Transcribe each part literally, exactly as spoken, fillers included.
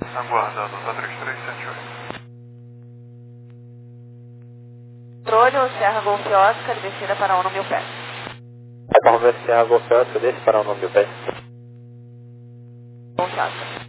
Aguardando, tá três três sete oito. Controle, Serra Golf Oscar, descida para um no mil pés. Vamos ver se a Golf Oscar desce para um no mil pés. Golf Oscar.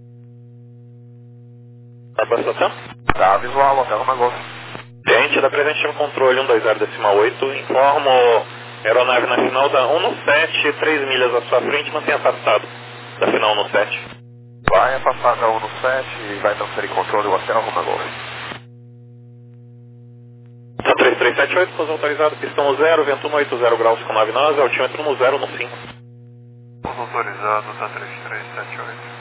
Tá boa situação? Tá, visual, hotel na Golf. Gente, da presente no controle um dois zero decimal oito, informo aeronave na final da um no sete, três milhas à sua frente, mantenha afastado da final um no sete. Vai afastar da um no sete e vai transferir controle do hotel na Golf. Então três três sete oito, pouso autorizado, pistão zero, vento um oito zero graus com nove nós, altímetro no zero no cinco. Pouso autorizado, tá três três sete oito.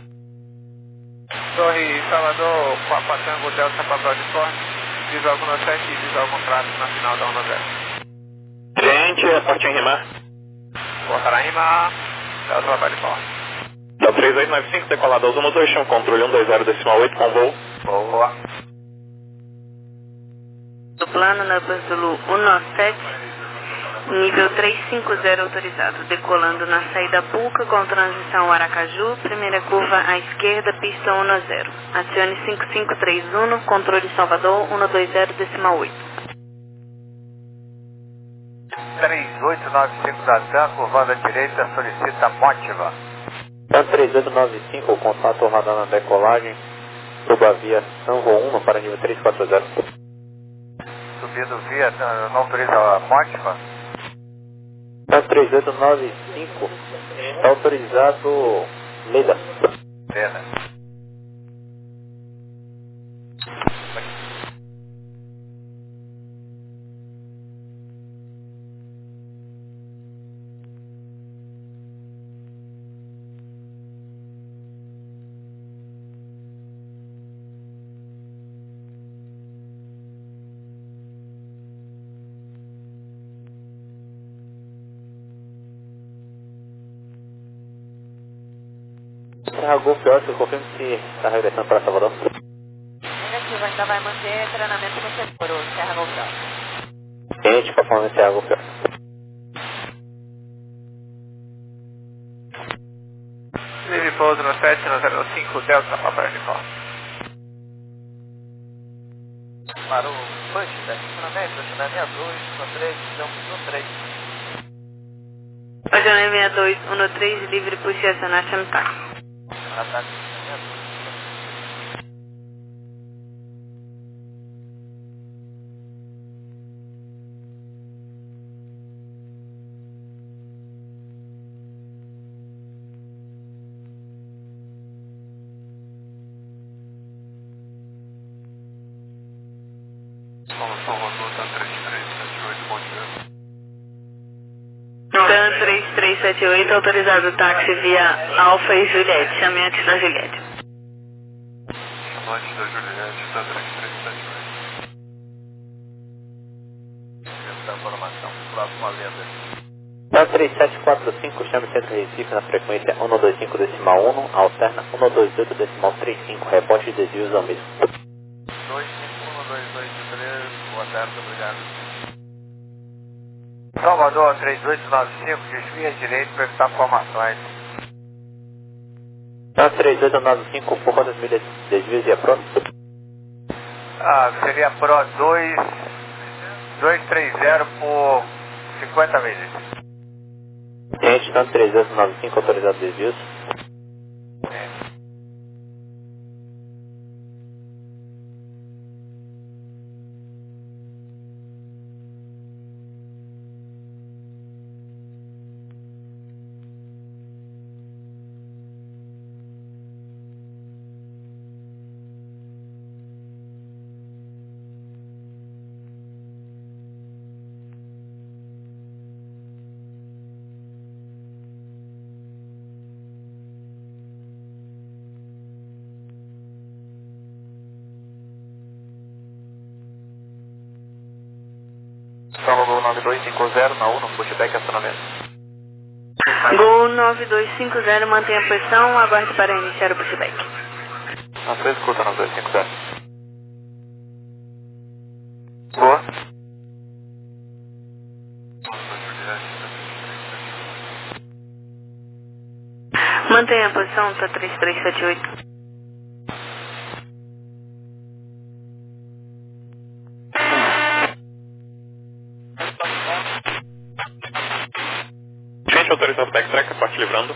Torre Salvador, Papa Tango, Delta Papel de Forte, visual com sete e visual contrato na final da um no zero. Gente, é forte em rimar. Voltará a rimar, Delta Papel de Forte. Então três oito nove cinco, decolado aos um dois, chão controle um dois zero decimal oito com voo. Boa. Do plano na bus Zulu um nove sete, nível trezentos e cinquenta autorizado, decolando na saída Puca com transição Aracaju, primeira curva à esquerda, pista um no zero. Acione cinco cinco três um, controle Salvador um dois zero decimal oito. três oito nove cinco da TAM, curvando à direita, solicita Mótiva. TAM três oito nove cinco, contato radar na decolagem, suba via São Volume para nível trezentos e quarenta. Subindo via, não autoriza a Mótiva. TAM três oito nove cinco, está autorizado Leda. Pena. Serra Golf Oscar, confirme se está regressando para Salvador. Negativo, ainda vai manter treinamento no setor, Serra Golf Oscar. Gente, conforme Serra Golf Oscar. Livre pouso no sete no zero cinco, Delta Papel de Forte. Para o push, estacionamento, estacionamento dois, um três, um três. Acione sessenta e dois um três, livre push e acionar Chantar. Ataque, Salvador, tá três três sete oito, bom dia. TAM três três sete oito, autorizado táxi via Alfa e Juliette, chame antes da Juliette. Chamante da Juliette, tá três três sete oito. essa informação, próxima lenda. TAM três sete quatro cinco, chame Centro Recife na frequência um dois cinco decimal um, alterna um dois oito decimal trinta e cinco, reporte de desvios ao mesmo. dois cinco um dois dois três, boa tarde, obrigado. Salvador três oito nove cinco, desvia direito para evitar formações. TAM três oito nove cinco, por quantas milhas desvios e a Pro? Ah, seria Pro dois, dois três zero por cinquenta milhas. Gente, TAM três oito nove cinco, autorizado desvios. Salvador nove dois cinco zero na um, no pushback acionamento. Gol nove dois cinco zero, mantenha a posição, aguarde para iniciar o pushback. Na sua escuta, nove dois cinco zero. Boa. Mantenha a posição, tá três três sete oito. Punch autorizado backtrack, parte livrando.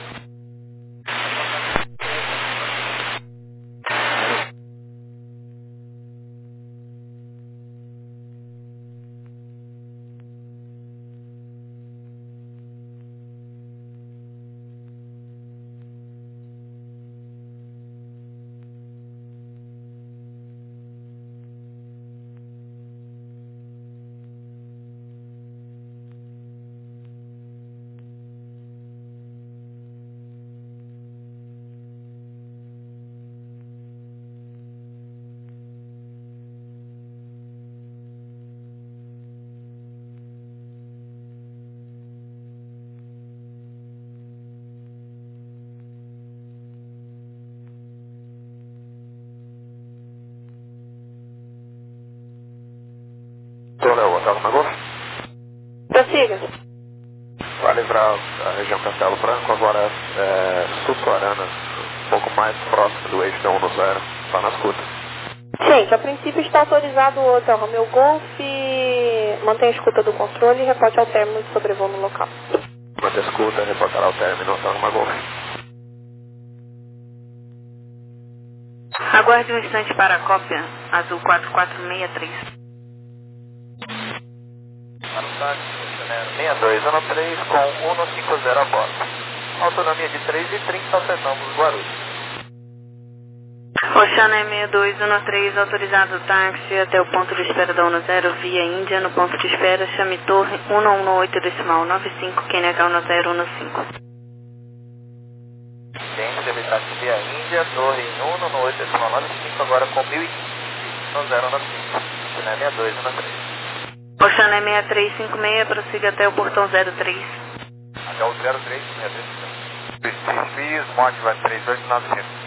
Tornel, Hotel Loma Golf. Prossiga. Vai livrar a região Castelo Branco, agora é Sul-Suarana, um pouco mais próximo do eixo da um no zero, está na escuta. Gente, a princípio está autorizado o Hotel Romeo Golf, mantém a escuta do controle e reporte ao término de sobrevoo no local. Mantém a escuta, reportará o término, Hotel Loma Golf. Aguarde um instante para a cópia, azul quatro quatro seis três. Para o táxi, seis dois um três com cento e cinquenta a bordo. Autonomia de três e trinta, afetamos Guarulhos. Oceana seis dois um três, autorizado o táxi até o ponto de espera da um zero, via Índia, no ponto de espera, chame torre um um oito decimal nove cinco, Q N H um zero um cinco. Ciência de táxi via Índia, torre um um oito decimal nove cinco, agora com mil e quinze, um zero um cinco. Oceana seis dois um três. Oceana seis três cinco seis, prossiga até o portão zero três. Até o zero três, seis três. Fiz, Mod vai três dois nove cinco.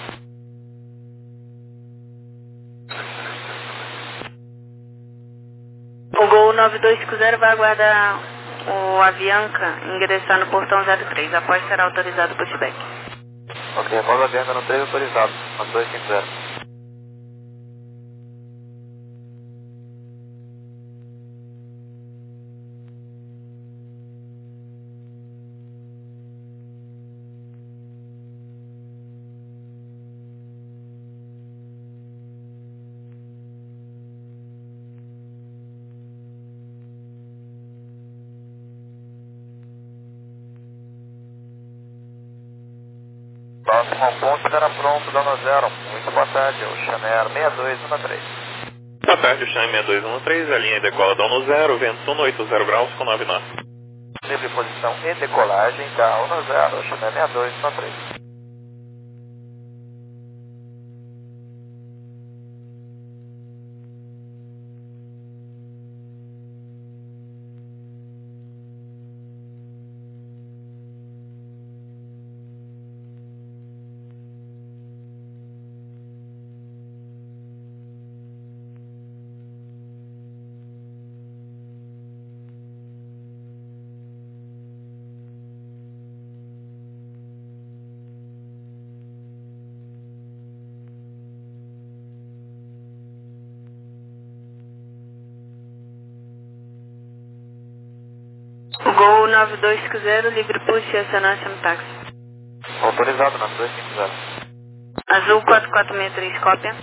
O Gol nove dois cinco zero vai aguardar o Avianca ingressar no portão zero três, após será autorizado o pushback. Ok, após a Avianca no três autorizado, nove dois cinco zero. Próximo ao ponto será pronto, Dona Zero. Muito boa tarde, o Chanel seis dois um três. Boa tarde, o Chanel seis dois um três, a linha decola da um zero, vento cento e oitenta graus com nove nós. Livre posição e decolagem da um zero, Chanel seis dois um três. O Gol nove dois cinco zero, livre push e acionar chame táxi. Autorizado, nove dois cinco zero. Azul quatro quatro seis três, cópia.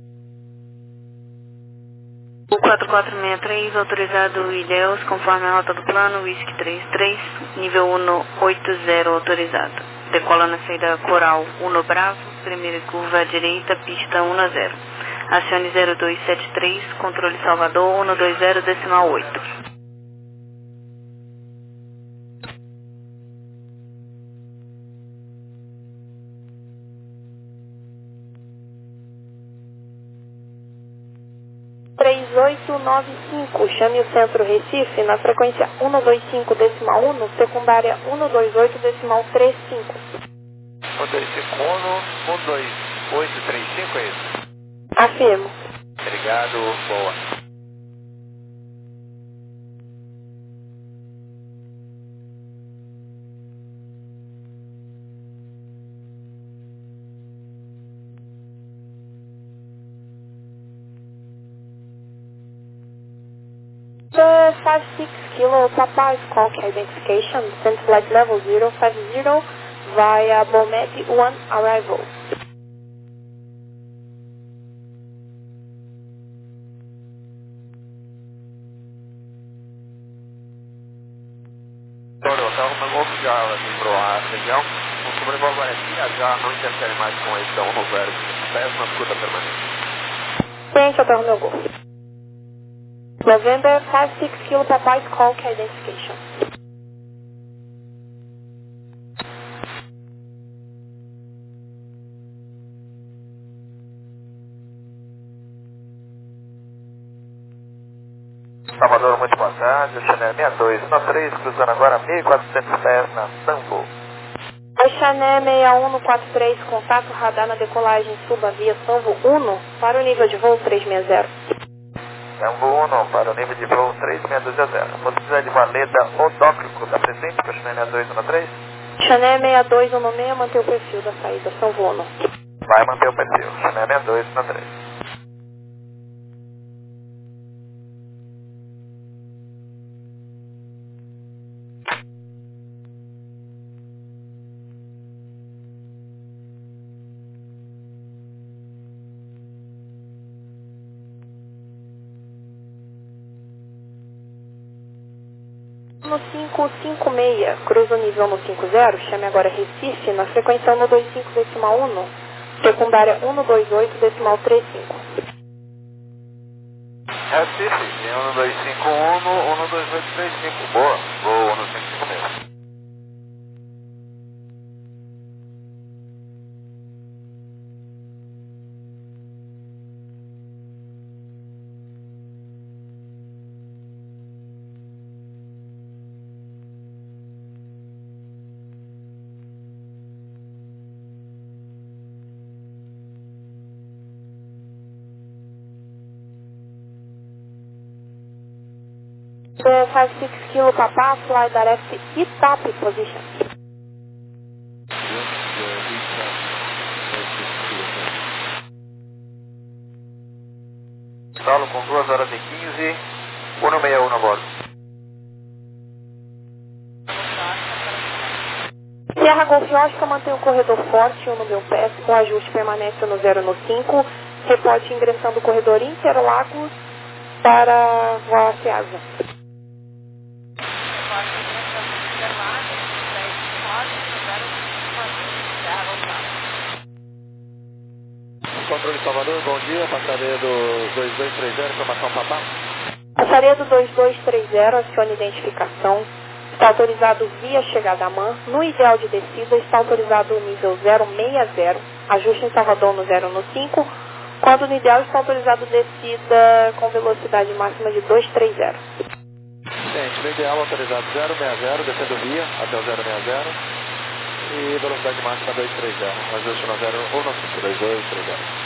O quatro quatro seis três, autorizado Ilhéus, conforme a rota do plano, Whisky três três, nível um oito zero autorizado. Decola na saída Coral um Bravo, primeira curva à direita, pista um zero. Acione zero dois sete três, controle Salvador um dois zero decimal oito. três oito nove cinco, chame o centro Recife na frequência um dois cinco decimal um, secundária um dois oito decimal trinta e cinco. um dois cinco um, um dois oito três cinco, é isso? Afirmo. Obrigado, boa. five six Kilo Papa Squawk Identification, descent flight level zero five zero via Bomet one arrival. Olha, o carro Mango já livrou a região. O sobrevoo Guaretinha já não interfere mais com a edição no zero de pés na escuta permanente. Ciente, Hotel Romeo Golf. November five six Kilo Papa Squawk Identification. Salvador, muito boa tarde, o Chanel sessenta e dois um três, cruzando agora mil e quatrocentos pés na Sambo. Oi, Chanel sessenta e um no quarenta e três, contato radar na decolagem, suba via Sambo um para o nível de voo três seis zero. Sambo um para o nível de voo três seis zero. Você precisa de valeta odócrico da presente para o Chanel sessenta e dois um três? Chanel sessenta e dois um seis, manter o perfil da saída, Sambo um. Vai manter o perfil, Chanel sessenta e dois um três. No cinco cinco seis, cruza o nível no cinco zero, chame agora Recife, na frequência um dois cinco decimal um, secundária um dois oito decimal trinta e cinco. Recife, um dois cinco um, um dois oito três cinco, boa, voo um cinco cinco seis. The five six Kilo Papa, fly direct Itapi position. Solo com duas horas e quinze, um seis um a bordo. Sierra Golf Oscar mantém o corredor forte, um no meu pé, com ajuste permanente no zero no cinco, reporte ingressando o corredor Interlagos para voar Ceasa. Controle Salvador, bom dia, passaria do dois dois três zero, informação Papá. Passaria do dois dois três zero, acione identificação, está autorizado via chegada à M A N, no ideal de descida está autorizado o nível zero seis zero, ajuste em Salvador no zero no cinco, quando no ideal está autorizado descida com velocidade máxima de dois três zero. Gente, no ideal autorizado zero seis zero, descendo via até o zero seis zero e velocidade máxima dois três zero, ajuste no zero ou no cinco, dois dois três zero.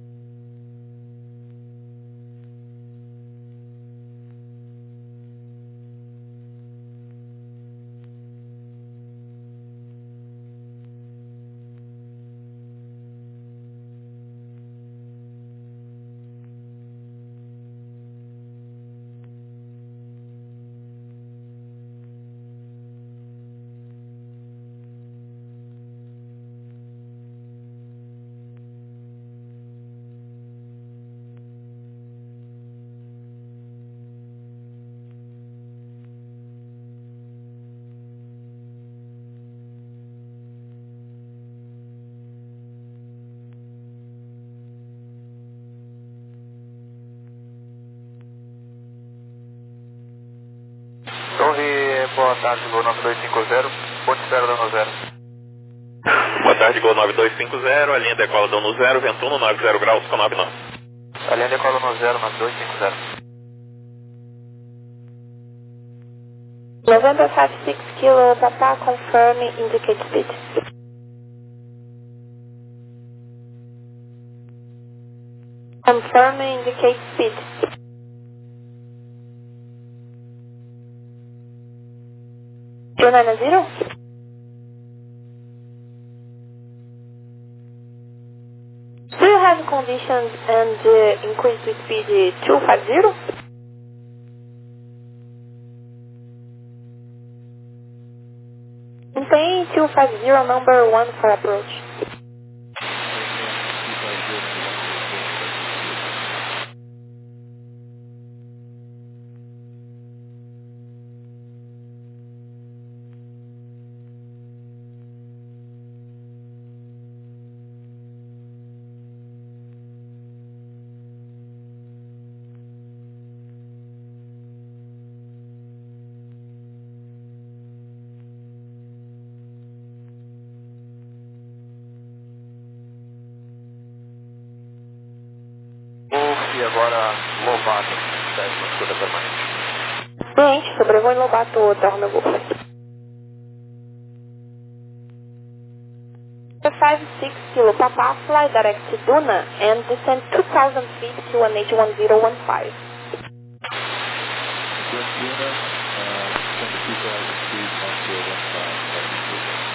Torre, boa tarde, Gol nove dois cinco zero, ponte zero dando zero. Boa tarde, Gol nove dois cinco zero, a linha decola dando zero, vento um nove zero graus com nove nove. A linha decola no zero, nove dois cinco zero. November five six Kilo Papa, confirm, indicate speed. Confirm, indicate speed. two nine zero? Do you have conditions and uh, increase the speed two five zero? two five zero, number one for approach. E agora Lobato, décima escuta permanente. Cliente, sobrevoo em Lobato, Hotel Romeo Golf. five six Kilo Papa, fly direct to Duna and descend two thousand feet to one H one zero one five. Duna, uh, descend two thousand feet, one zero one five.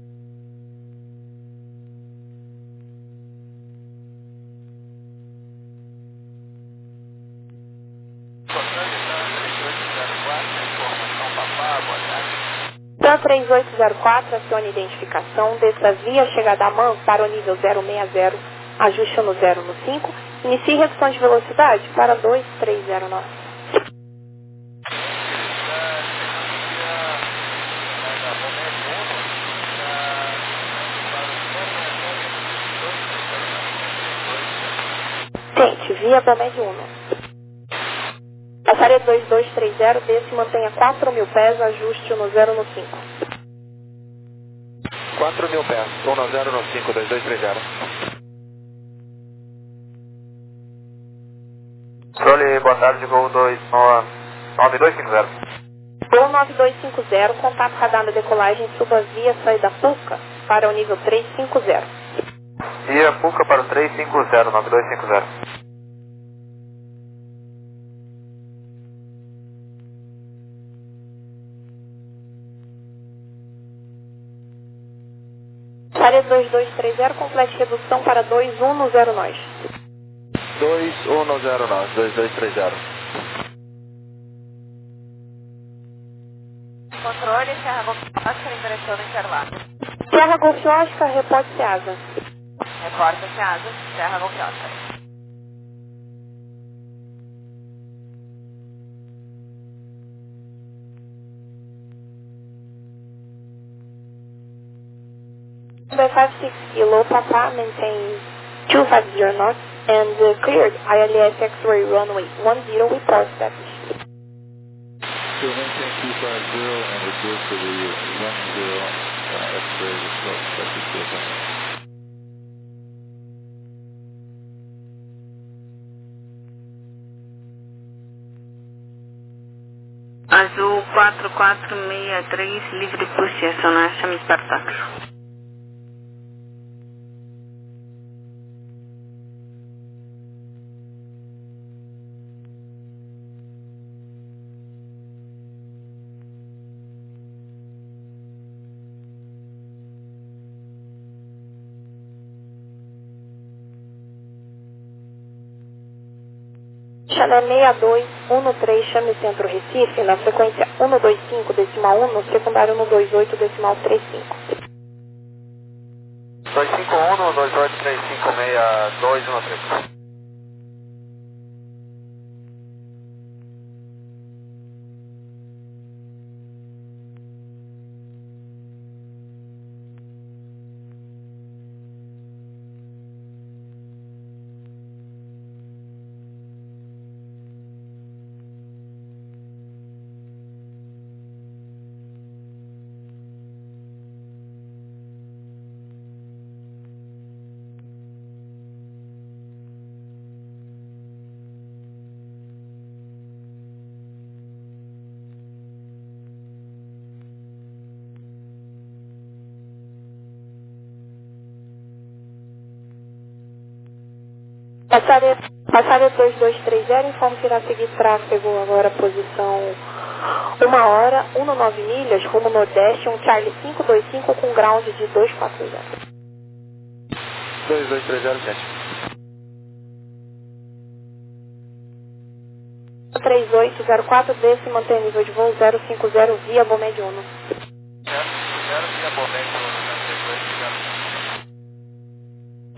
Dan três oito zero quatro, acione identificação, desça via chegada a man para o nível zero seis zero, ajuste no zero no cinco, inicie redução de velocidade para dois três zero nove. Tente, via Bomed um. Passaria dois dois três zero, desce e mantenha quatro mil pés, ajuste no zero no cinco. quatro mil pés, um no zero no cinco, dois dois três zero. Controle, boa tarde, Gol dois nove dois cinco zero. Gol nove dois cinco zero, contato radar da decolagem, suba via saída Puca para o nível três cinco zero. Via Puca para o três cinco zero, nove dois cinco zero. Passaria dois dois três zero, complete redução para dois um no zero nós. dois um no zero nós, dois dois três zero. Controle, Serra Golf Oscar em direção do Interlagos. Serra Golf Oscar, reporte Seasa. Reporta Seasa, Serra Golf Oscar. five six Kilo Papa maintains two five zero knots and uh, cleared I L S X-ray runway one zero, report established. So maintain two five zero and reduce to the one zero uh, X-ray report established. Azul quatro quatro seis três, livre push, acionar chame Spartak. Channel seis dois um três, chame Centro Recife, na frequência um dois cinco decimal um, secundário um dois oito decimal três cinco. dois cinco um, dois oito três cinco seis dois um três. Passaria, passaria dois dois três zero, informo que irá seguir tráfego agora, posição uma hora, um nove milhas, rumo nordeste, um Charlie cinco dois cinco com ground de dois quatro zero. dois dois três zero, gente. três oito zero quatro, desce e mantém nível de voo zero cinco zero via Bomed um. zero cinco zero via Bomed um.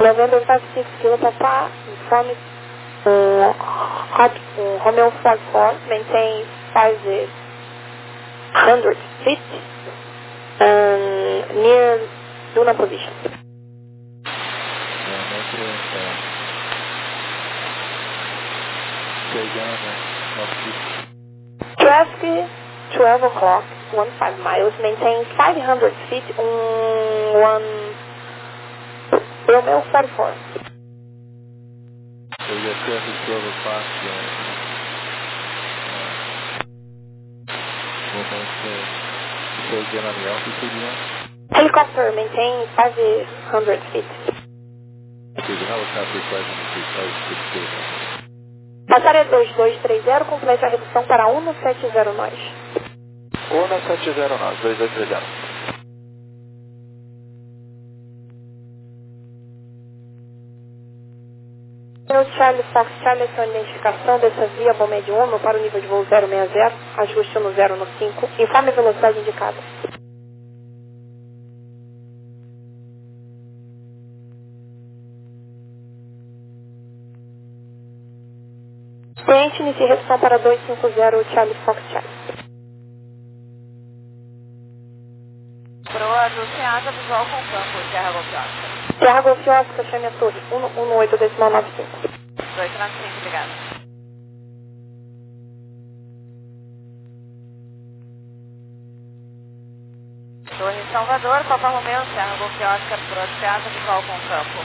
November five six Kilo Papa, inform um, hot, um, Romeo four four, maintain five hundred feet um, near Duna position. Traffic twelve o'clock, one five miles, maintain five hundred feet on one Romeo forty-four. So you got traffic twelve o'clock, uh, uh, so again on the altitude you want? Helicopter maintain five hundred feet. Okay, the helicopter is five hundred feet, oh, it's good, good. Passaria dois dois três zero, complete a redução para um sete zero nós. um sete zero nós, dois dois três zero. Meu Charlie Fox Charlie, essa identificação dessa via Bomed um para o nível de voo zero seis zero, ajuste no zero no cinco, informe a velocidade indicada. Cliente, inicie redução para dois cinco zero Charlie Fox Charlie. Proa do Ceasa, visual com campo, Serra Golf Oscar. Serra Golf Oscar, chame a torre, um um oito decimal nove cinco. dois nove cinco, obrigado. Torre Salvador, Papa Romeo, Serra Golf Oscar, Proa do Ceasa, visual com campo.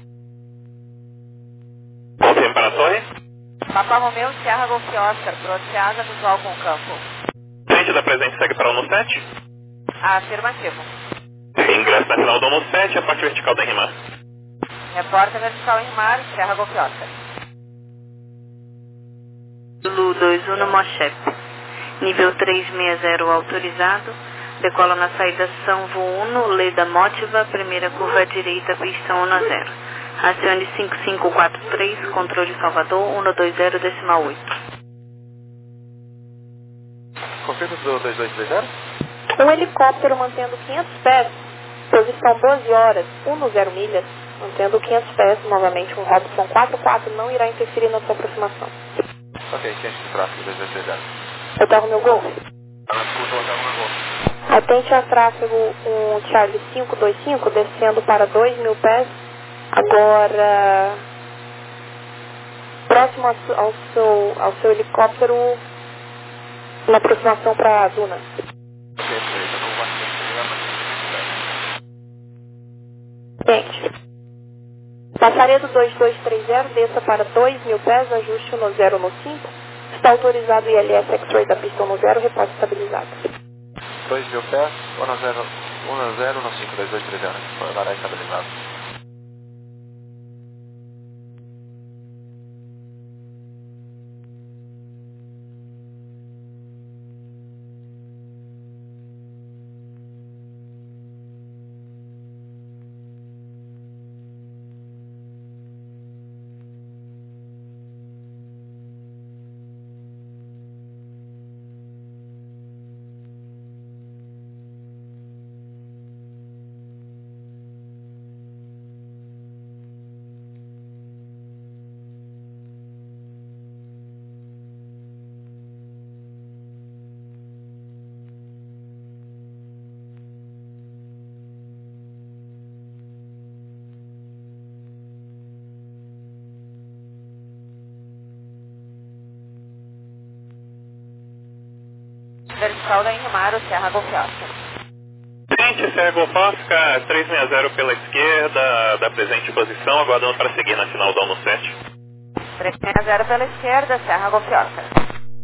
Confirme para a torre. Papa Romeo, Serra Golf Oscar, Proa do Ceasa, visual com campo. Frente da presente segue para o sete. Afirmativo. Ingresso na final do um sete, a parte vertical da Rimar. Reporta vertical em mar, Serra Golf Oscar. Zulu dois um no Mochep. Nível trezentos e sessenta autorizado. Decola na saída São Vuno, Leda Motiva, primeira curva à direita, pista um zero. Acione cinco cinco quatro três, controle Salvador, um dois zero decimal oito. Confirma do dois dois três zero? Um helicóptero mantendo quinhentos pés, posição doze horas, um zero milhas, mantendo quinhentos pés, novamente um Robson quatro quatro não irá interferir na sua aproximação. Ok, ciente de tráfego dois dois três zero. Hotel Romeo Golf. Escuta o Hotel Romeo Golf. Atente a tráfego um Charlie cinco dois cinco, descendo para dois mil pés, agora próximo ao seu, ao seu, ao seu helicóptero, na aproximação para a Duna. Gente, passaria do dois dois três zero, desça para dois mil pés, ajuste no zero no cinco, está autorizado o I L S X-Ray da pista no zero, reporte estabilizado. dois mil pés, um zero no cinco, dois dois três zero, vai estabilizado. Vertical da Inrimar, o Serra Golf Oscar. Frente, Serra Golf Oscar, trezentos e sessenta pela esquerda, da presente posição, aguardando para seguir na final da um sete. trezentos e sessenta pela esquerda, Serra Golf Oscar.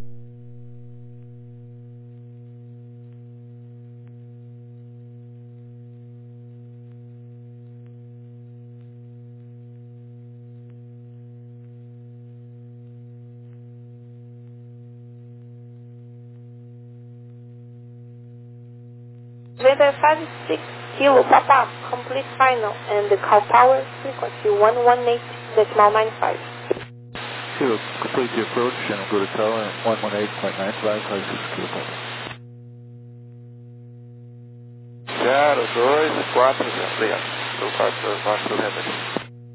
November five six Kilo Papa, complete final, and the call power frequency one one eight decimal nine five. Kilo, complete the approach and go to tower one one eight point nine five five six Kilo Papa. zero dois quatro zero, obrigado. Do quarto, quarto do Henry.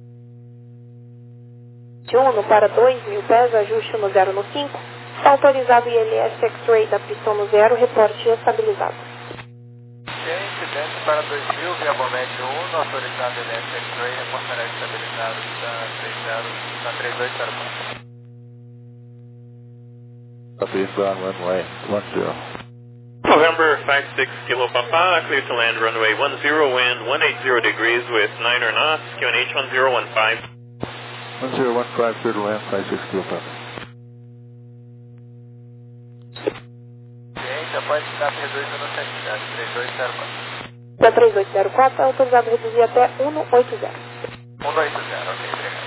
um para dois mil pés, ajuste no zero no cinco. Está autorizado I L S X-Ray da pista no zero, reporte estabilizado. Ok, incidente para dois mil, via Bomed um, autorizado I L S X-Ray, reportará estabilizado da três dois zero quatro. Copy, inbound runway one zero. November five six Kilo Papa, clear to land runway one zero, wind one eighty degrees with nine or knots, Q N H one zero one five. one zero one five, clear to land, five six Kilo Papa. Ok, já pode estar reduzindo a velocidade, três dois zero quatro. Da três dois zero quatro, é autorizado a reduzir até um oito zero. um dois zero, ok, obrigado.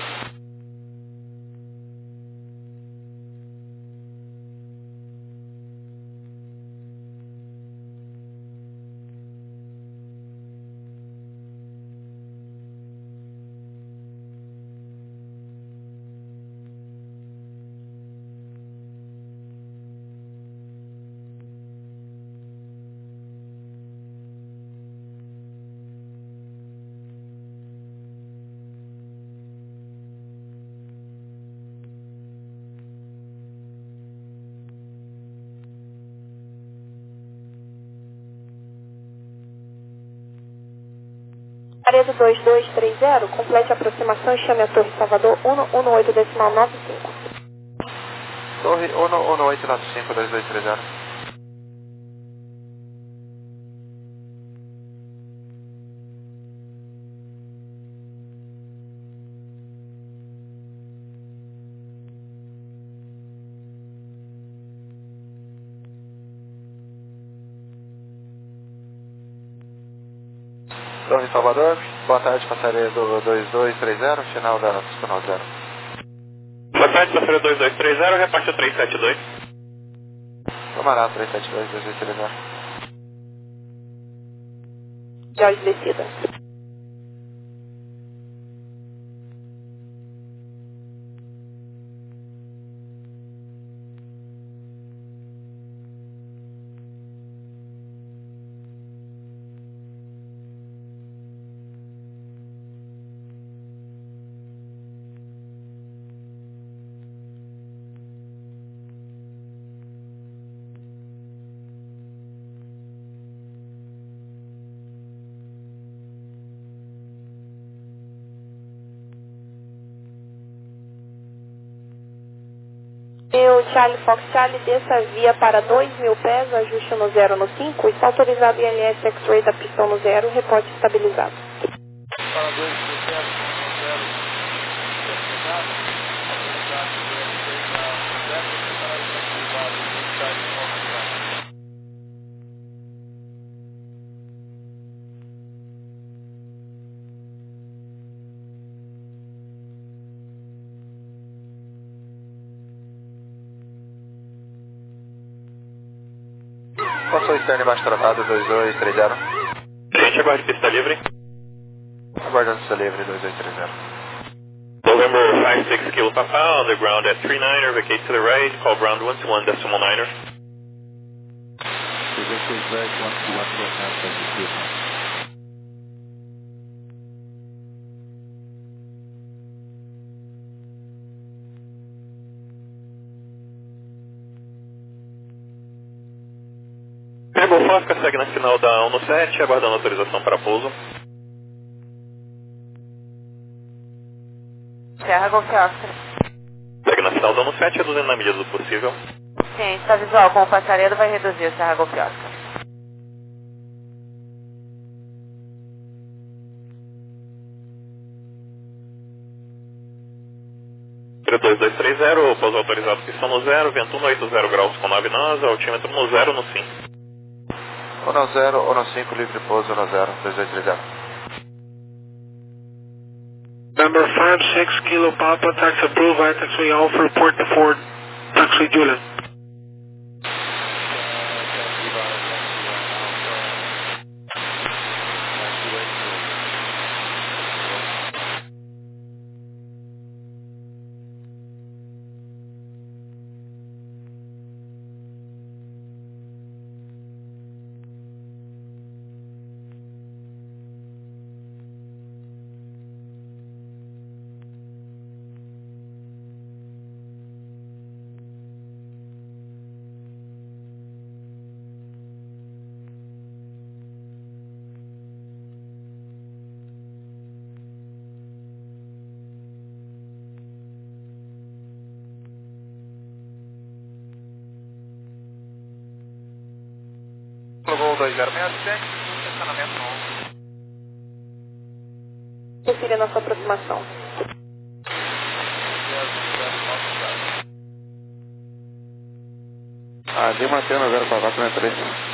Laredo dois dois três zero, complete a aproximação e chame a Torre Salvador um um oito decimal nove cinco. Torre um um oito nove cinco dois dois três zero. Torre Salvador, boa tarde, passageiro do dois dois três zero, final da pista no zero. Boa tarde, passageiro dois dois três zero, reparte a três sete dois. Tomará três sete dois, dois dois três zero. Já de descida. E o Charlie Fox Charlie desça a via para dois mil pés, ajuste no zero no cinco, está autorizado I L S X-Ray da pista no zero, reporte estabilizado. Para dois mil pés, no zero, estabilizado, autorizado I L S X da zero, preparado estabilizado, Charlie Fox Charlie. Passou externo embaixo tratado, dois dois três zero. Gente, aguarde pista livre. Aguardando pista livre, dois dois três zero. November five six Kilo Papa, on the ground at three niner, vacate to the right, call ground one two one decimal niner. Vacate right, one two one, go now, five six Kilo Papa. Rebel Fosca segue na final da um no sete, aguardando autorização para pouso. Serra Golf Oscar. Segue na final da um no sete, reduzindo na medida do possível. Sim, está visual com o passaredo, vai reduzir o Serra Golf Oscar. dois dois três zero, pouso autorizado, pistão no zero, vento um oito zero graus com nove nós, altímetro no zero no sim. um no zero, um no cinco, livre pouso, um no zero, dois dois três zero. Number five six Kilo Papa, taxi approved, I taxi Alpha, report to Ford, taxi Julian. Gol dois zero seis sete, estacionamento novo. Confira na sua aproximação. Ah, de mantendo zero quatro quatro três.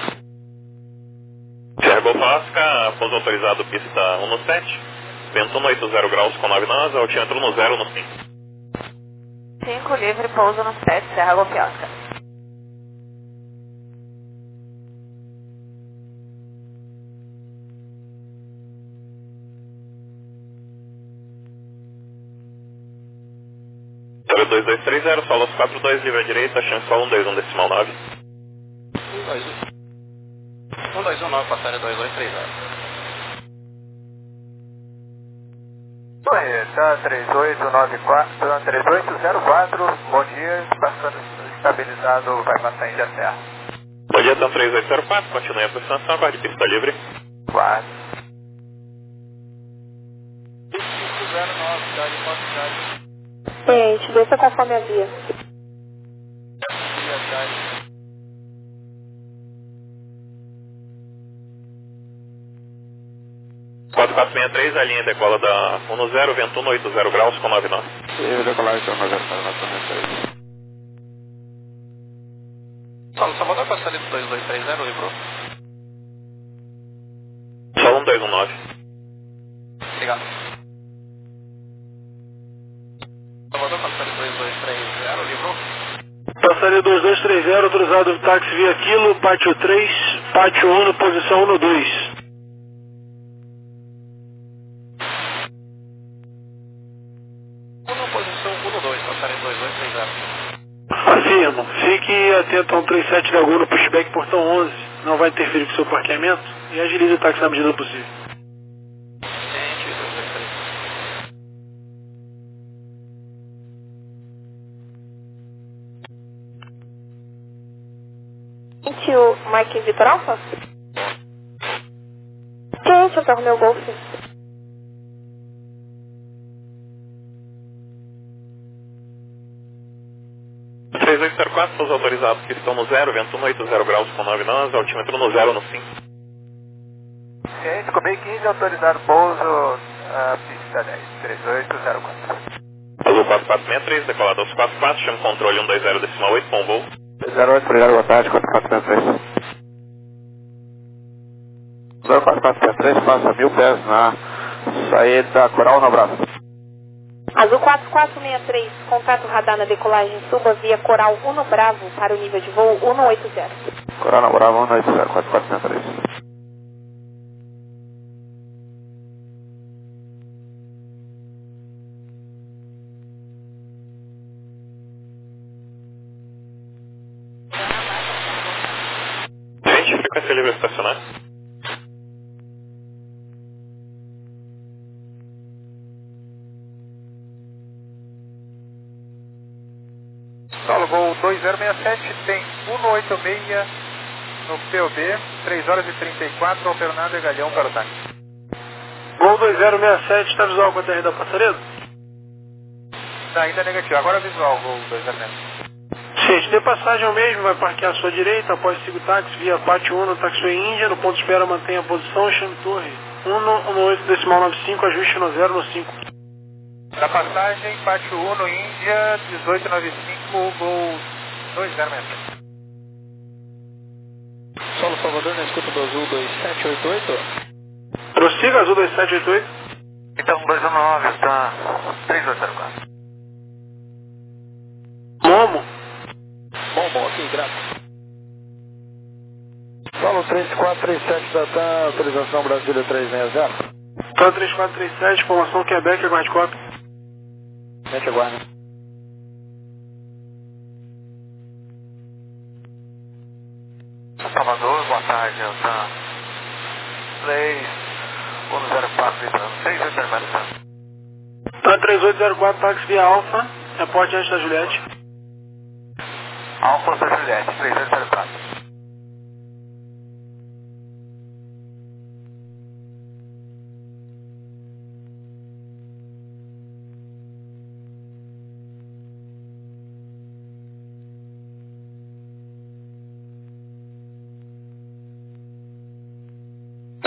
Sierra Golf Oscar, pouso autorizado pista um no sete, vento um oitenta graus com nove nós, altímetro no zero no cinco. cinco, livre, pouso no sete, Serra Golf Oscar. dois dois três zero, solo quatro dois, livre à direita, chance só um dois um decimal nove. um dois um nove, passagem dois dois três zero. Conheça, três oito nove quatro, três oito zero quatro, bom dia, passando estabilizado, vai passar em Serra. Bom dia, então três oito zero quatro, continue a aproximação, aguarde pista livre. quatro. cinco zero nove, cidade quatro. Gente, desça conforme a via. quatro quatro seis três, a linha decola da um no zero, vento um oitenta graus com nove nós. E decolagem então, zero quatro três. Solo Salvador, passagem do dois dois três zero, livrou. Só um dois um nove. Obrigado. Salvador, passagem dois dois três zero, livrou. Passaria dois dois três zero, autorizado táxi via Kilo, pátio três, pátio um, posição um no dois. Posição um no dois, passagem dois dois três zero. Afirmo. Fique atento ao trinta e sete da Gol no pushback portão onze. Não vai interferir com o seu parqueamento e agilize o táxi na medida do possível. Gente, dois dois três. Gente, o Mike Vitor Alfa? Gente, eu pego meu Golf. três oito zero quatro, pouso autorizado pista um no zero, vento um oitenta graus com nove nós, altímetro no zero no cinco. Ciente, Comei quinze, autorizado pouso, uh, pista dez, três oito zero quatro. Azul quatro quatro seis três, decolado aos quatro quatro, chama controle um dois zero decimal oito, com voo. zero oito, obrigado, boa tarde, quatro quatro seis três. zero quatro quatro seis três, passa mil pés na saída Coral no braço. Azul quatro quatro seis três, contato radar na decolagem, suba via Coral um no Bravo para o nível de voo um oitenta. Coral no Bravo, um oito zero, quatro quatro seis três. Gente, frequência livre estacionar. Solo Gol dois zero seis sete, tem um no oitenta e seis no P O B, três horas e trinta e quatro, alternado e galhão para o táxi. Gol dois zero seis sete, está visual com a T R da Passaredo? Tá, ainda negativo, agora visual, Gol dois zero seis. Gente, dê passagem ao mesmo, vai parquear à sua direita, após siga o táxi via pátio um no Taxiway Índia, no ponto de espera mantenha a posição, chame torre um no oito decimal nove cinco, ajuste no zero no cinco. Da passagem, pátio um no Índia, dezoito noventa e cinco, Gol dois zero seis sete. Solo Salvador na escuta do Azul dois sete oito oito. Prossiga, Azul dois sete oito oito. Então, dois um nove, está três oito zero quatro. Momo. Bom, bom, aqui, graças. Solo três quatro três sete da T A M, autorização Brasília três seis zero. Tá três quatro três sete, formação Quebec, aguarde cópia. Mete aguarda. Salvador, boa tarde, eu tá três um zero quatro, três oito zero quatro. Tá três oito zero quatro, táxi via Alfa, reporte antes da Juliette. Alfa da Juliette, três oito zero quatro.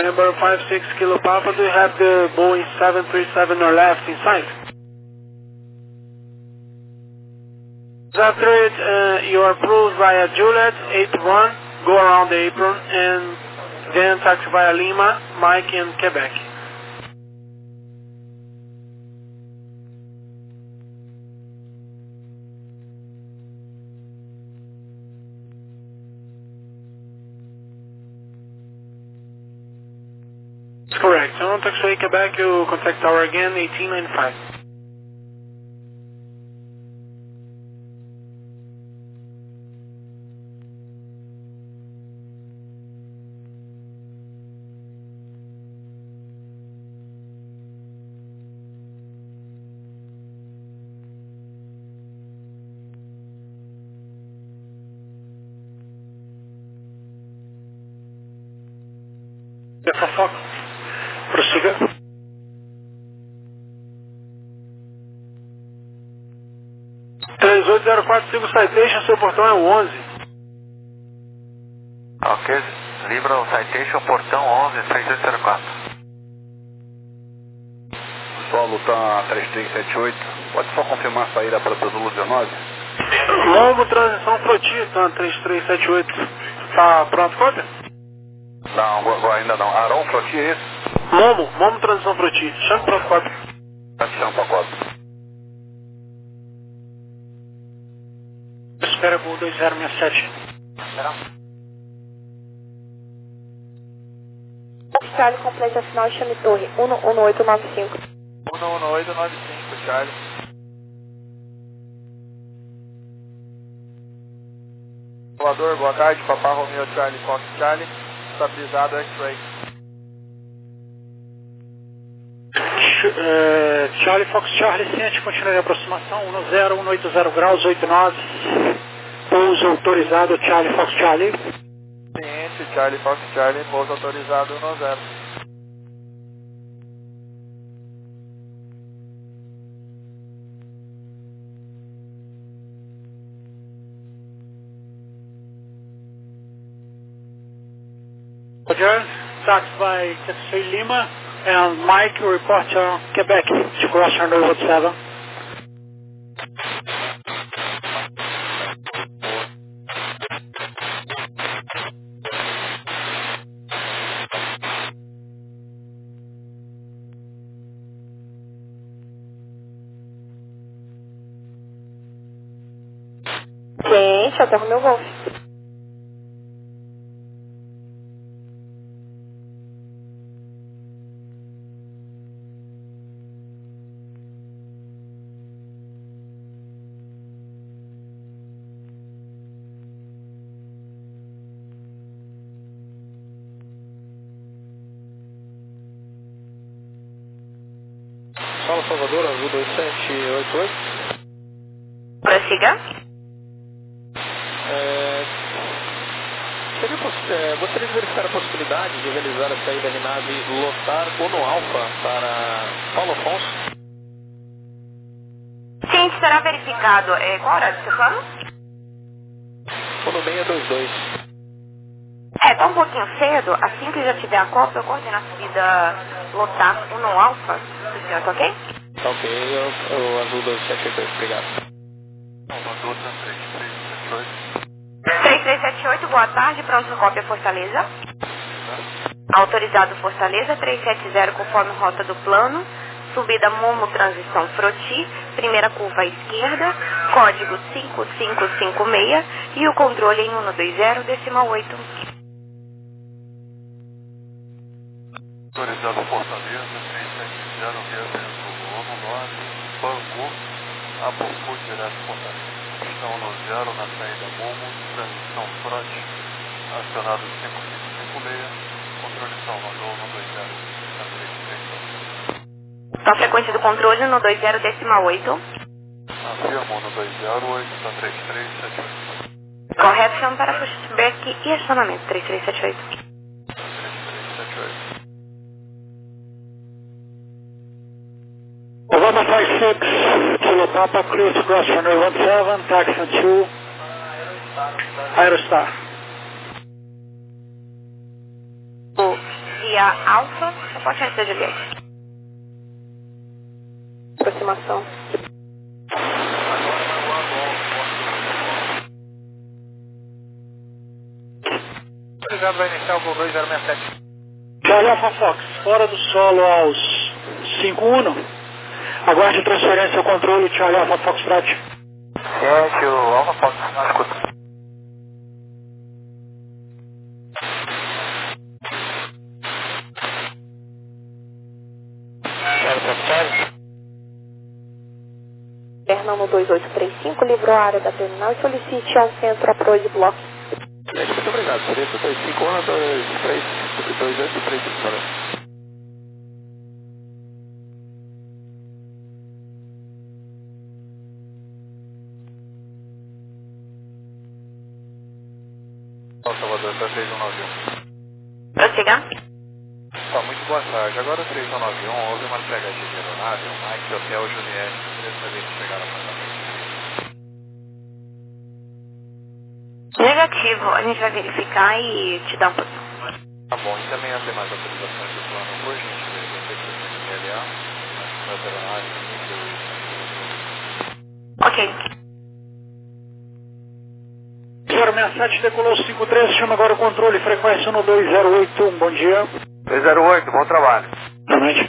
Number five six Kilo Papa, do you have the Boeing seven three seven or left in sight? After it, uh, you are approved via Juliet, eight one, go around the apron, and then taxi via Lima, Mike, and Quebec. Correct. On taxiway Quebec, you contact tower again, eighteen ninety-five. Prossiga. três oito zero quatro, siga o citation, seu portão é o onze. Ok, Libra o citation, portão onze, três oito zero quatro. Solo tá três três sete oito, pode só confirmar a saída para o Zulu dezenove? Longo, transição Froti, tá três três sete oito. Tá pronto, cópia? Não, agora ainda não. Aron Froti é esse? Momo, Momo transição Froti, chame pronto, cópia. Chama para cópia. Espera com o dois zero seis sete. Charlie, completa final, chame torre um um oito nove cinco. um um oito nove cinco, Charlie. Voador, boa tarde, Papá Romeo Charlie Fox Charlie, estabilizado X-Ray. Uh, Charlie Fox Charlie, ciente, continua de aproximação, um zero um oito zero graus, oito nove. Pouso autorizado, Charlie Fox Charlie. Ciente, Charlie Fox Charlie, pouso autorizado um zero. Roger, taxi by Taxi Lima, and Mike, report to Quebec, to cross runway seven. Gente, até o meu Golf. Fala Salvador, azul dois sete oito oito. Prossiga. É, seria poss- é, gostaria de verificar a possibilidade de realizar a saída de nave lotar Uno Alpha para Paulo Afonso. Sim, será verificado. É, qual horário você fala? Uno seis dois dois. É, tá um pouquinho cedo. Assim que já tiver a cópia, eu coordeno a subida lotar Uno Alpha. O senhor tá ok? Tá ok, eu, eu azul dois sete oito oito, obrigado. três três sete oito, boa tarde, pronto, cópia Fortaleza. Autorizado Fortaleza, três sete zero conforme rota do plano. Subida Momo, transição Froti, primeira curva à esquerda, código cinco cinco cinco seis e o controle em um dois zero, decimal oito. Autorizado Fortaleza, três sete zero, reaberto Ono nove, Bangu, Apocu, direto Fortaleza. Pista um zero na saída Momo, transição Froti, acionado cinco cinco cinco seis, controle Salvador um dois zero, pista três três dois. Então, frequência do controle um dois zero, decimal oito. Afirmo um dois zero, oito, três três sete oito. Correto, chama para pushback e acionamento três três sete oito. três três sete oito. November five six, Kilo Papa, clear to cross runway one seven, taxi two, Aerostar. O via Alfa, suporte antes da Juliette. Aproximação. Autorizado vai iniciar o voo dois zero seis sete. Charlie Alpha Fox, fora do solo aos cinco um. Aguarde transferência ao controle, Charlie Alpha Fox Trot. Ciente, o Alpha Fox, na escuta. Fernando dois oito três cinco, livrou a área da terminal e solicite ao centro apoio de bloco. Muito obrigado, seria dois cinco um, dois três, dois oito três cinco, valeu. Salvador, tá três um nove um. Prossiga. Tá, muito boa tarde. Agora três um nove um, houve uma pegadinha de aeronave, o Mike Hotel Juliette, três ali que chegaram para cá. Negativo, a gente vai verificar e te dar um pouquinho. Tá bom, e também as demais autorizações do plano, por gentileza, tem que ser P L A, mas aeronave, Ok. zero seis sete, decolou cinco três, chama agora o controle, frequência um dois zero oito um, bom dia. dois zero oito, bom trabalho. Boa noite.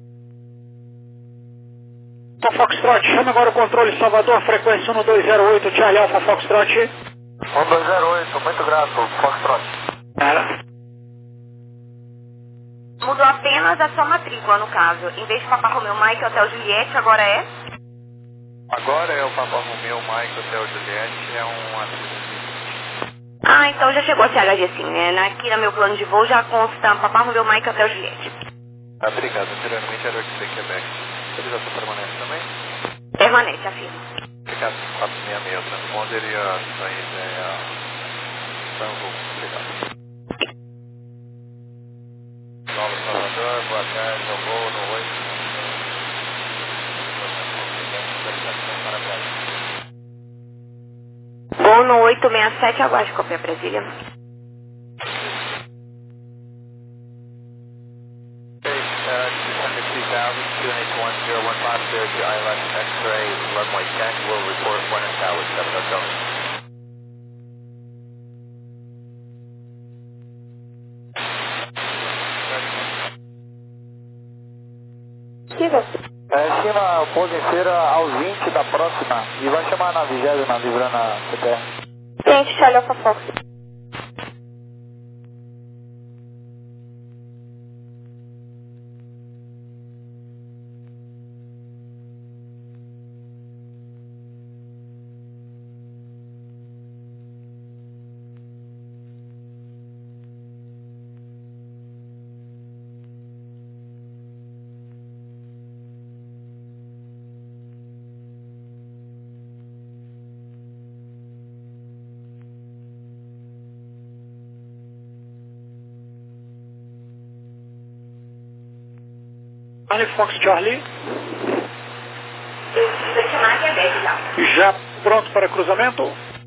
Alpha Foxtrot, chama agora o controle, Salvador, frequência um dois zero oito, Charlie Alpha Foxtrot. um dois zero oito, muito grato, Foxtrot. Era. Mudou apenas a sua matrícula, no caso. Em vez de Papa Romeu Mike Hotel Juliette, agora é? Agora é o Papa Romeu Mike Hotel Juliette, é um atributo. Ah, então já chegou a C H G sim, né? Aqui no meu plano de voo já consta Papa Romeu Mike Hotel Juliette. Ah, obrigado, anteriormente era o X B Quebec. Autorização permanece também? Permanece, afirmo. Obrigado, quatro seis seis, o transponder e a saída é a... Tango, obrigado. Nova Salvador, boa tarde, ao voo no oito. Para Brasília. Voo no oito seis sete, aguarde cópia Brasília. X-ray, runway ten, will report when in tower, seven Hotel. Siga. É, estima o pouso em cera aos vinte da próxima e vai chamar na vigésima, livrando a C T R. Ciente, Charlie Alpha Fox. Charlie Fox Charlie. Vou chamar aqui a dez já. Já pronto para cruzamento?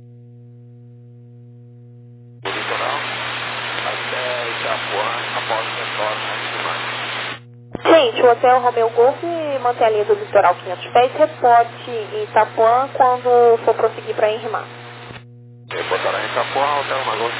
Litoral, até Itapuã, após o retorno, Gente, o Hotel Romeu Golf mantém a linha do litoral quinhentos pés, reporte em Itapuã quando for prosseguir para Enrimar. reportará em Itapuã, Hotel Magos.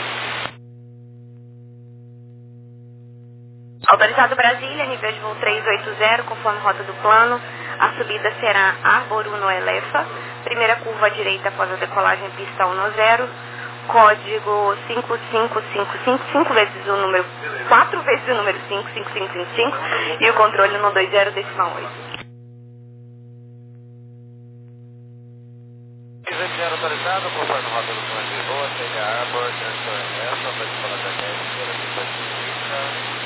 Autorizado Brasília, nível de voo trezentos e oitenta, conforme rota do plano. A subida será Arboruno Elefa. Primeira curva à direita após a decolagem, pista um zero. Código cinco cinco cinco cinco, cinco vezes o número, quatro vezes o número cinco, cinco cinco cinco cinco. E o controle no dois zero decimal oito. Zero autorizado, conforme rota do plano de voo, chega a Arbor, transtorno Elefa, vai falar da dez, esquerda, pista cinco.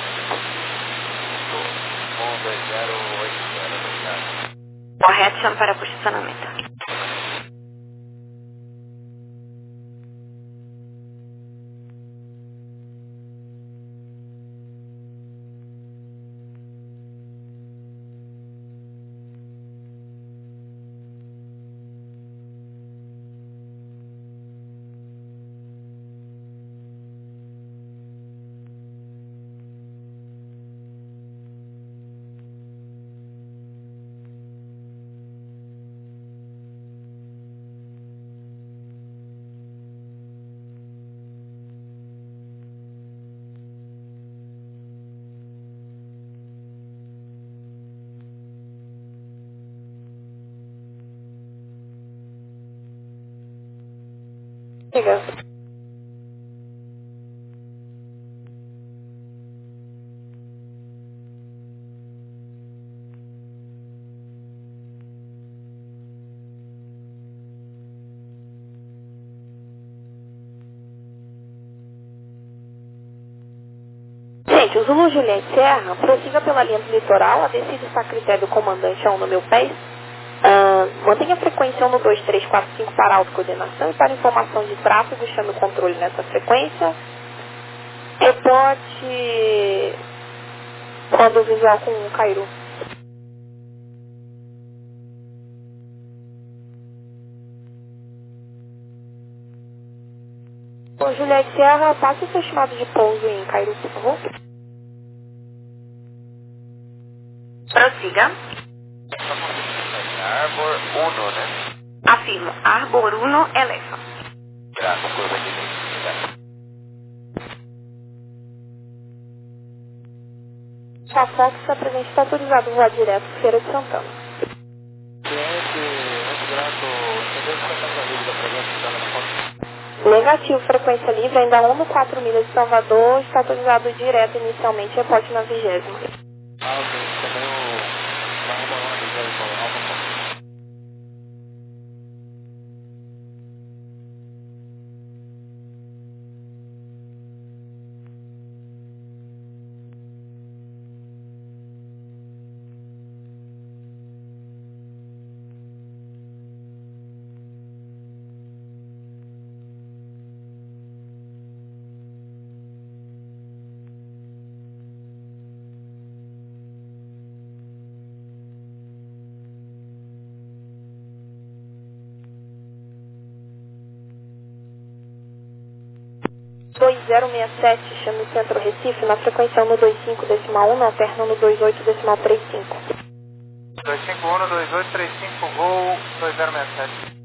um dois zero oito zero, obrigado. Correto, chama para posicionamento. Obrigado. Gente, o Zulu Juliette Serra prossiga pela linha do litoral, a descida está a critério do comandante um no meu pé. Uh, mantenha a frequência um no dois três quatro cinco para autocoordenação e para informação de tráfego, chame o controle nessa frequência. Reporte quando visual com o Cairo. Bom, Juliette Serra, passe o seu chamado de pouso em Cairo, por favor. Prossiga. Arbor Uno, né? Afirmo, Arbor Uno Elefa. Graças, curva de A Fox está presente, está autorizado a voar direto para Feira de Santana. Cliente, muito grato. Entendeu que você está com dúvida para gente que está na Fox? Negativo, frequência livre, ainda um no quatro milhas de Salvador, está autorizado direto inicialmente, reporte na vigésima. Ah, ok. Também o... Vai arrumar uma vez aí com a Alfa Fox. dois zero seis sete, chame o Centro Recife, na frequência um no dois cinco decimal um, alterna no dois oito decimal trinta e cinco. dois cinco um, dois oito três cinco, voo dois zero seis sete.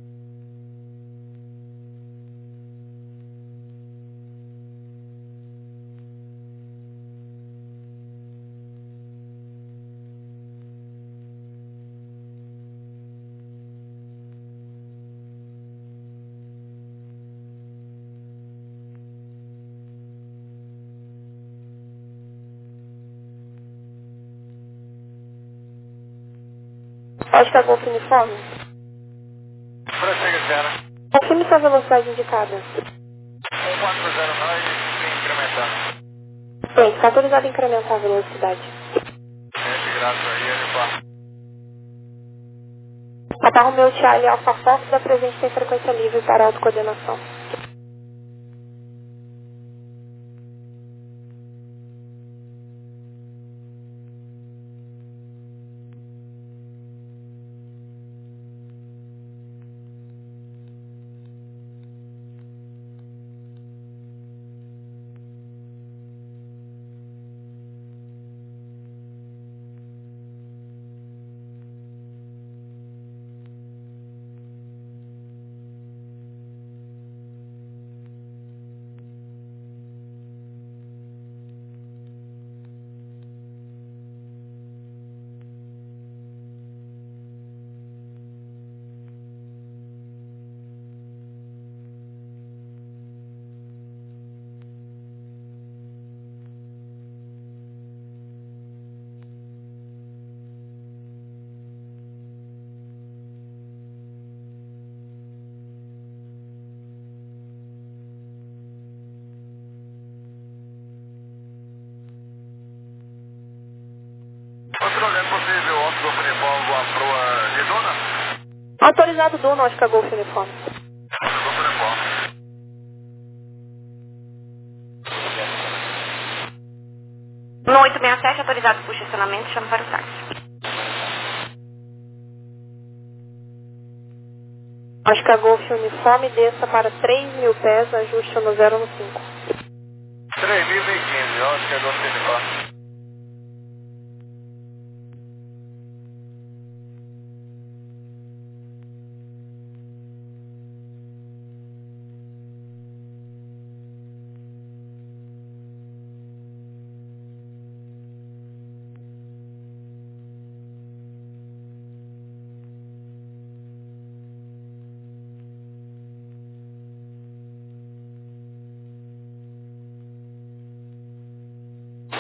Oscar Golf Uniforme. Prossiga, zero. Confirme sua velocidade indicada. um quatro zero nove, incrementando. Bem, está autorizado a incrementar a velocidade. Cliente, graças aí, ele passa. Papa Romeo Charlie Alfa Fox da presente tem frequência livre para autocoordenação. Controle, é possível Oscar Golf Uniforme voar para a Lidona? Autorizado Duna, Oscar Golf Uniforme. Oscar Golf Uniforme. No oito seis sete, autorizado por estacionamento, chama para o táxi. Oscar Golf Uniforme, desça para três mil pés, ajuste no zero no cinco. três mil e quinze, Oscar Golf Uniforme.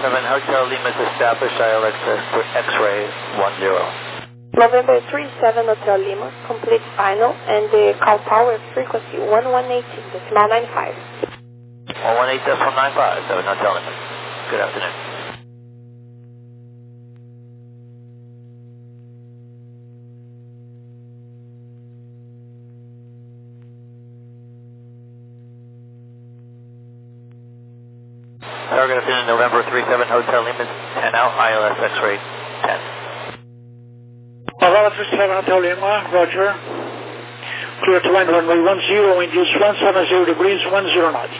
seven Hotel Lima is established, I L X X-ray one zero. November three seven Hotel Lima, complete final, and the call tower frequency one one eight decimal nine five. one one eight decimal nine five, seven Hotel Lima. Good afternoon. Sir, good afternoon, November three seven Hotel Lima, ten out, I L S X-ray ten. November three seven Hotel Lima, roger. Clear to land runway one zero, induce one seven zero degrees, one zero knots.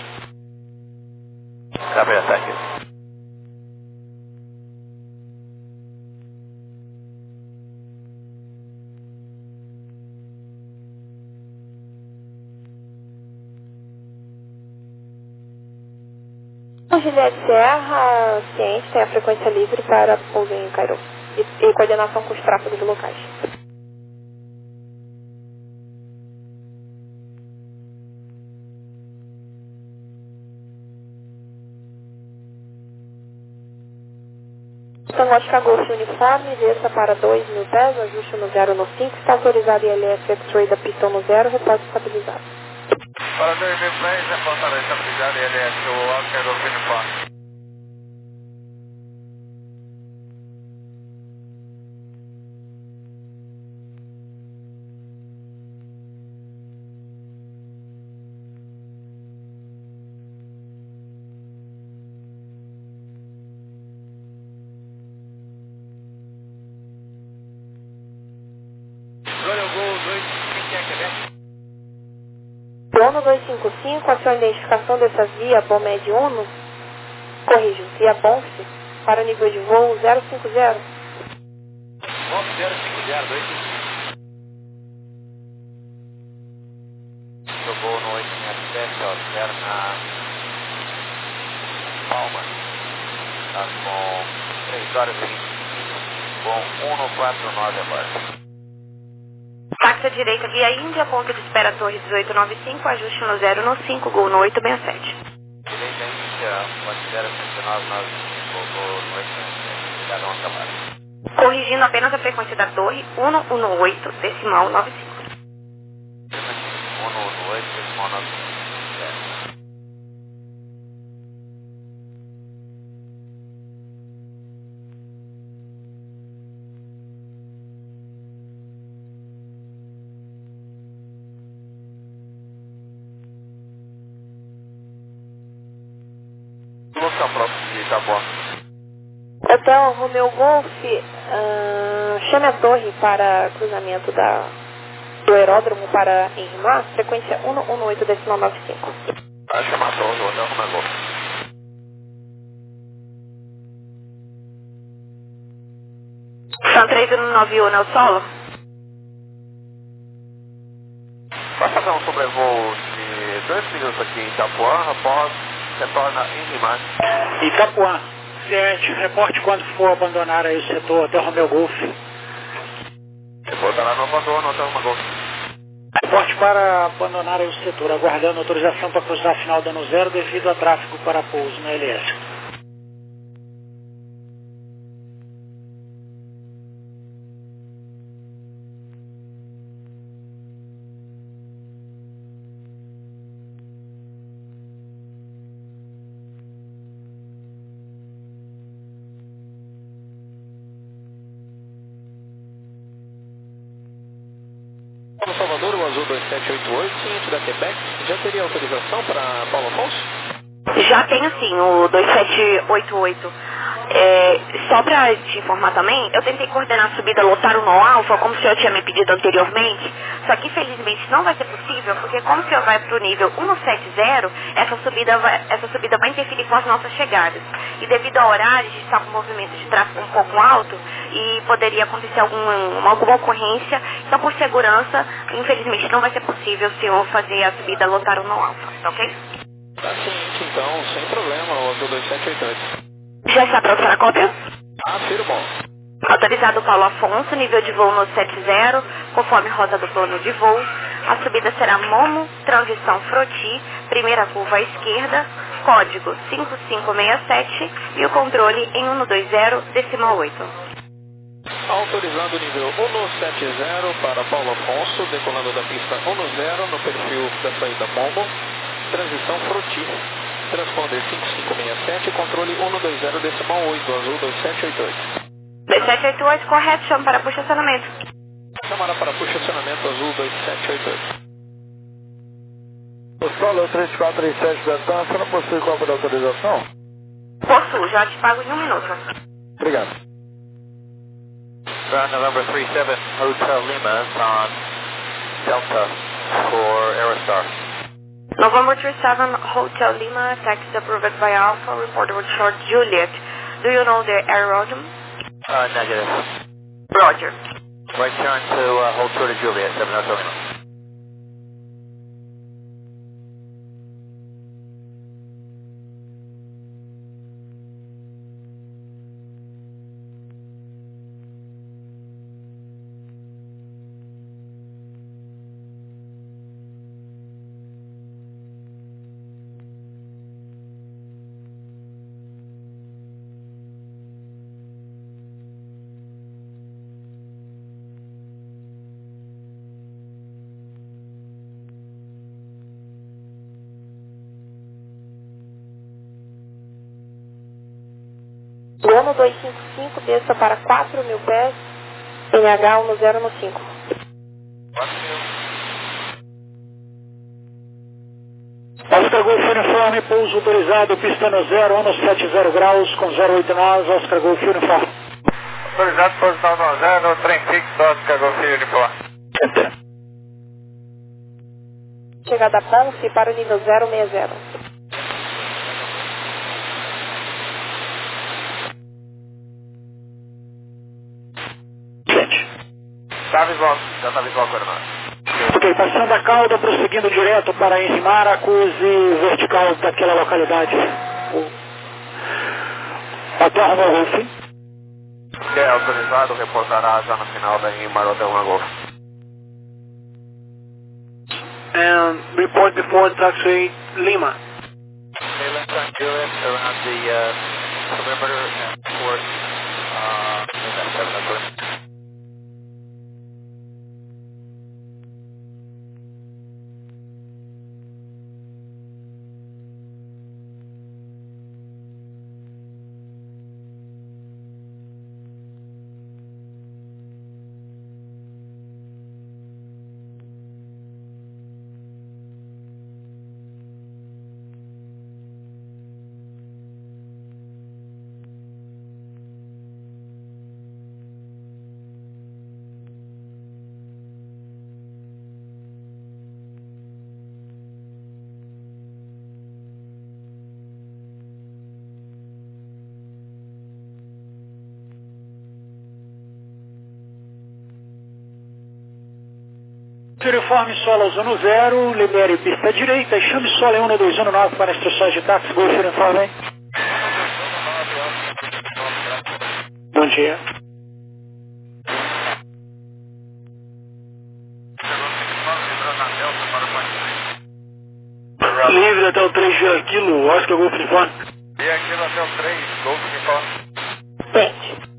Copy that, thank you. Juliette Serra, ciente, tem a frequência livre para pouso em Cairo e, e coordenação com os tráfegos locais. Tango Oscar Golf uniforme, desça para dois mil pés, ajuste no zero no cinco, está autorizado I L S X-ray da pista no zero, reporte estabilizado. Para dois mil pés, reportada estabilizada I L S, o Oscar Golf uniforme. Bono dois cinco cinco, aciona a identificação dessa via Bomed Uno, corrijo, via Bonf, para nível de voo zero cinco zero. Bonf zero cinco zero, dois cinco cinco. Seu voo no oito seis sete, ó, zero na Palma. Tá com três horas e vinte e cinco, com um quatro nove agora. Taxa direita via Índia, ponto de espera Torre dezoito noventa e cinco, ajuste no zero no cinco, gol no oito seis sete. Direita Índia, ponto de espera nove nove cinco, gol no oito seis sete, obrigado, uma camada. Corrigindo apenas a frequência da torre, cento e dezoito, decimal noventa e cinco. cento e dezoito, decimal noventa e cinco. Local próximo de Itapuã. Hotel Romeo Golf, uh, chame a torre para cruzamento da, do aeródromo para Enrimar, frequência cento e dezoito decimal noventa e cinco. Vai chamar a torre do Hotel Romeo Golf. São três cento e nove e um no solo. Vai fazer um sobrevoo de dois minutos aqui em Itapuã, após retorna em Rimar. Itapuã, ciente, reporte quando for abandonar aí o setor Hotel Romeo Golf. Reportará no abandono Hotel Romeo Golf. Reporte para abandonar aí o setor, aguardando autorização para cruzar a final dano zero devido a tráfego para pouso na L S. Salvador, o Azul dois sete oito oito, ciente da Quebec, já teria autorização para Paulo Afonso? Já tenho sim, o dois sete oito oito. É, só para te informar também, eu tentei coordenar a subida Lotaro no Alfa, como o senhor tinha me pedido anteriormente, só que infelizmente não vai ser possível, porque como o senhor vai para o nível cento e setenta, essa subida, vai, essa subida vai interferir com as nossas chegadas. E devido ao horário, a gente está com um movimento de tráfego um pouco alto e poderia acontecer alguma, alguma ocorrência, então por segurança, infelizmente não vai ser possível o senhor fazer a subida Lotaro no Alfa, tá ok? Tá ciente então, sem problema, o Azul dois sete oito oito. Já está pronto para a cópia? Ah, filho bom. Autorizado Paulo Afonso, nível de voo no setenta, conforme rota do plano de voo. A subida será Momo, transição Froti, primeira curva à esquerda, código cinco cinco seis sete e o controle em cento e vinte decimal oito. Autorizando o nível cento e setenta para Paulo Afonso, decolando da pista cento e vinte no perfil da saída Mombo, transição Froti, transponder cinco cinco seis sete, controle cento e vinte decimal oito, azul dois sete oito oito. dois sete oito oito, correto, chama para puxa acionamento. Chamada para puxa acionamento azul dois sete oito oito. Paulo três quatro três sete Bertan, você não possui cópia da autorização? Possuo, já te pago em um minuto. Obrigado. Ground November three seven Hotel Lima on Delta for Aerostar. November three seven Hotel Lima, taxi approved by Alpha, reported with short Juliet. Do you know the aerodrome? Uh, negative. Roger. Right turn to uh, hold short of Juliet, seven Hotel Lima. Plano dois cinco cinco, desça para quatro mil pés, N H um zero no cinco. Oscar Golf Uniforme, pouso autorizado, pista no zero, ano setenta graus, com zero oito nós, Oscar Golf Uniforme. Autorizado, posição no zero, trem fixo, Oscar Golf Uniforme. Chegada a Ponce para o nível zero seis zero. Tá visual, já está visual com nós. Ok, passando a cauda, prosseguindo direto para Enrimar, acuse vertical daquela localidade. Hotel Roma Golf. Que é autorizado, reportará já no final da Enrimar Hotel Roma Golf. And report before taxi Lima. Okay, let's turn Juliet around the uh, perimeter and towards uh, seven Hotel Lima. Uniforme solo zona zero, libere pista direita e chame solo um dois um nove para instruções de táxi, Golf Uniforme. Bom dia. Livre até o três G Kilo, Oscar Golf Uniforme. E aquilo até o três, Golf Uniforme. Sente.